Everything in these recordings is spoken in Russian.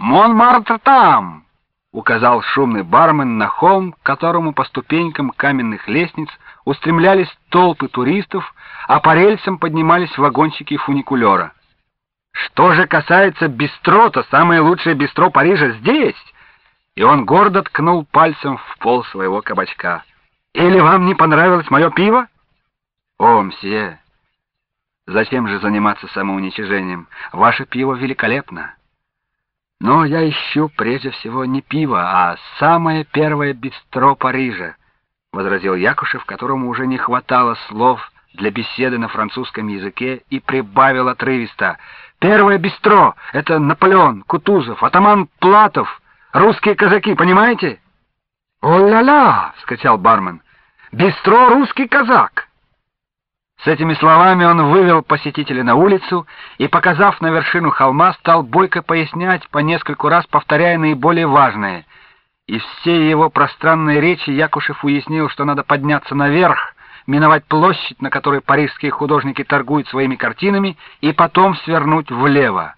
«Монмартр там!» — указал шумный бармен на холм, к которому по ступенькам каменных лестниц устремлялись толпы туристов, а по рельсам поднимались вагончики фуникулера. «Что же касается бистро, то самое лучшее бистро Парижа здесь!» И он гордо ткнул пальцем в пол своего кабачка. «Или вам не понравилось мое пиво?» «О, мсье, зачем же заниматься самоуничижением? Ваше пиво великолепно. Но я ищу прежде всего не пиво, а самое первое бистро Парижа», — возразил Якушев, которому уже не хватало слов для беседы на французском языке, и прибавил отрывисто: «Первое бистро — это Наполеон, Кутузов, атаман Платов, русские казаки, понимаете?» «О-ля-ля!» — вскричал бармен. «Бистро русский казак!» С этими словами он вывел посетителя на улицу и, показав на вершину холма, стал бойко пояснять, по нескольку раз повторяя наиболее важное. Из всей его пространной речи Якушев уяснил, что надо подняться наверх, миновать площадь, на которой парижские художники торгуют своими картинами, и потом свернуть влево.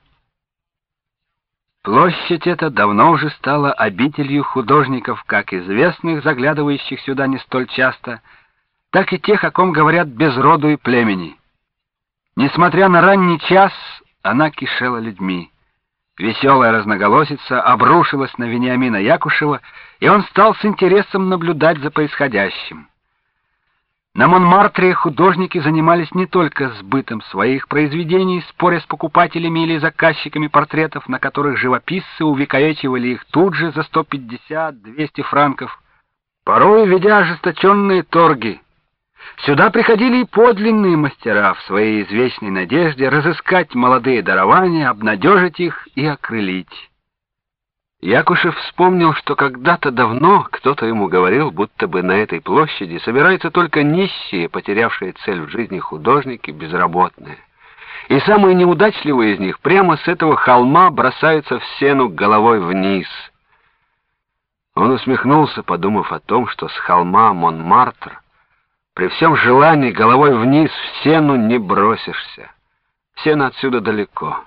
Площадь эта давно уже стала обителью художников, как известных, заглядывающих сюда не столь часто, так и тех, о ком говорят без роду и племени. Несмотря на ранний час, она кишела людьми. Веселая разноголосица обрушилась на Вениамина Якушева, и он стал с интересом наблюдать за происходящим. На Монмартре художники занимались не только сбытом своих произведений, споря с покупателями или заказчиками портретов, на которых живописцы увековечивали их тут же за 150-200 франков, порой ведя ожесточенные торги. Сюда приходили и подлинные мастера в своей извечной надежде разыскать молодые дарования, обнадежить их и окрылить. Якушев вспомнил, что когда-то давно кто-то ему говорил, будто бы на этой площади собираются только нищие, потерявшие цель в жизни художники, безработные. И самые неудачливые из них прямо с этого холма бросаются в сену головой вниз. Он усмехнулся, подумав о том, что с холма Монмартр при всем желании головой вниз в сену не бросишься. Сено отсюда далеко.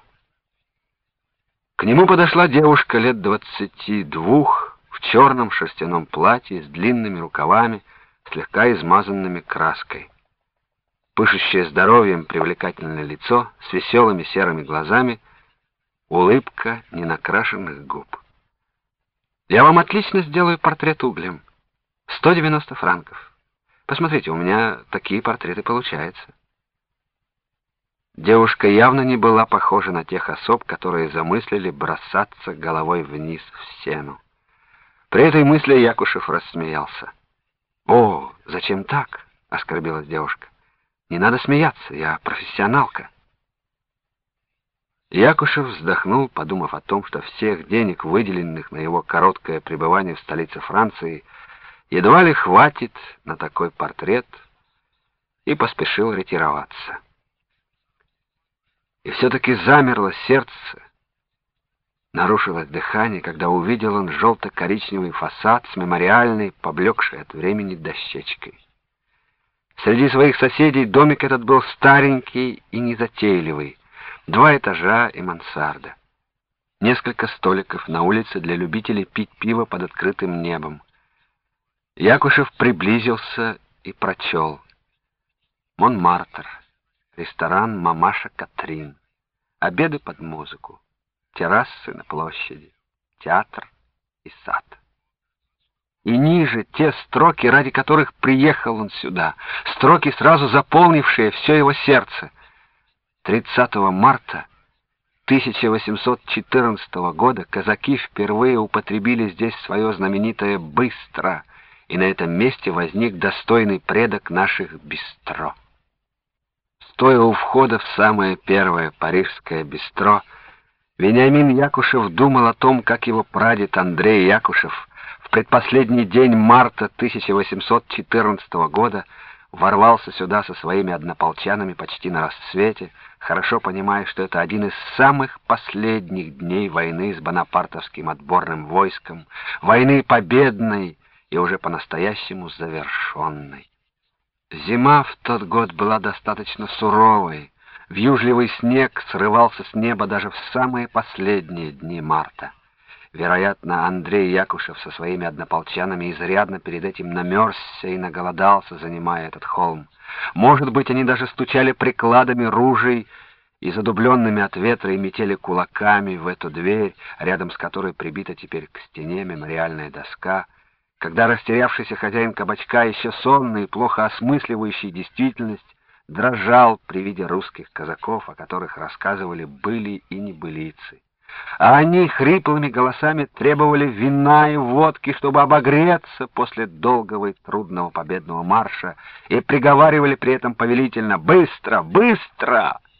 К нему подошла девушка лет 22 в черном шерстяном платье с длинными рукавами, слегка измазанными краской. Пышущее здоровьем привлекательное лицо с веселыми серыми глазами, улыбка ненакрашенных губ. «Я вам отлично сделаю портрет углем. 190 франков. Посмотрите, у меня такие портреты получаются». Девушка явно не была похожа на тех особ, которые замыслили бросаться головой вниз в сену. При этой мысли Якушев рассмеялся. «О, зачем так?» — оскорбилась девушка. «Не надо смеяться, я профессионалка». Якушев вздохнул, подумав о том, что всех денег, выделенных на его короткое пребывание в столице Франции, едва ли хватит на такой портрет, и поспешил ретироваться. И все-таки замерло сердце, нарушилось дыхание, когда увидел он желто-коричневый фасад с мемориальной, поблекшей от времени дощечкой. Среди своих соседей домик этот был старенький и незатейливый, 2 этажа и мансарда. Несколько столиков на улице для любителей пить пиво под открытым небом. Якушев приблизился и прочел: «Монмартр. Ресторан «Мамаша Катрин». Обеды под музыку. Террасы на площади. Театр и сад». И ниже те строки, ради которых приехал он сюда. Строки, сразу заполнившие все его сердце. 30 марта 1814 года казаки впервые употребили здесь свое знаменитое «быстро», и на этом месте возник достойный предок наших бистро. Стоя у входа в самое первое парижское бистро, Вениамин Якушев думал о том, как его прадед Андрей Якушев в предпоследний день марта 1814 года ворвался сюда со своими однополчанами почти на рассвете, хорошо понимая, что это один из самых последних дней войны с бонапартовским отборным войском, войны победной и уже по-настоящему завершенной. Зима в тот год была достаточно суровой. Вьюжливый снег срывался с неба даже в самые последние дни марта. Вероятно, Андрей Якушев со своими однополчанами изрядно перед этим намерзся и наголодался, занимая этот холм. Может быть, они даже стучали прикладами ружей и задубленными от ветра и метели кулаками в эту дверь, рядом с которой прибита теперь к стене мемориальная доска, когда растерявшийся хозяин кабачка, еще сонный и плохо осмысливающий действительность, дрожал при виде русских казаков, о которых рассказывали были и небылицы. А они хриплыми голосами требовали вина и водки, чтобы обогреться после долгого и трудного победного марша, и приговаривали при этом повелительно: «Быстро! Быстро!»